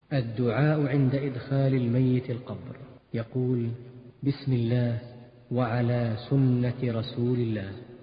الدعاء عند إدخال الميت القبر. يقول: بسم الله وعلى سنة رسول الله.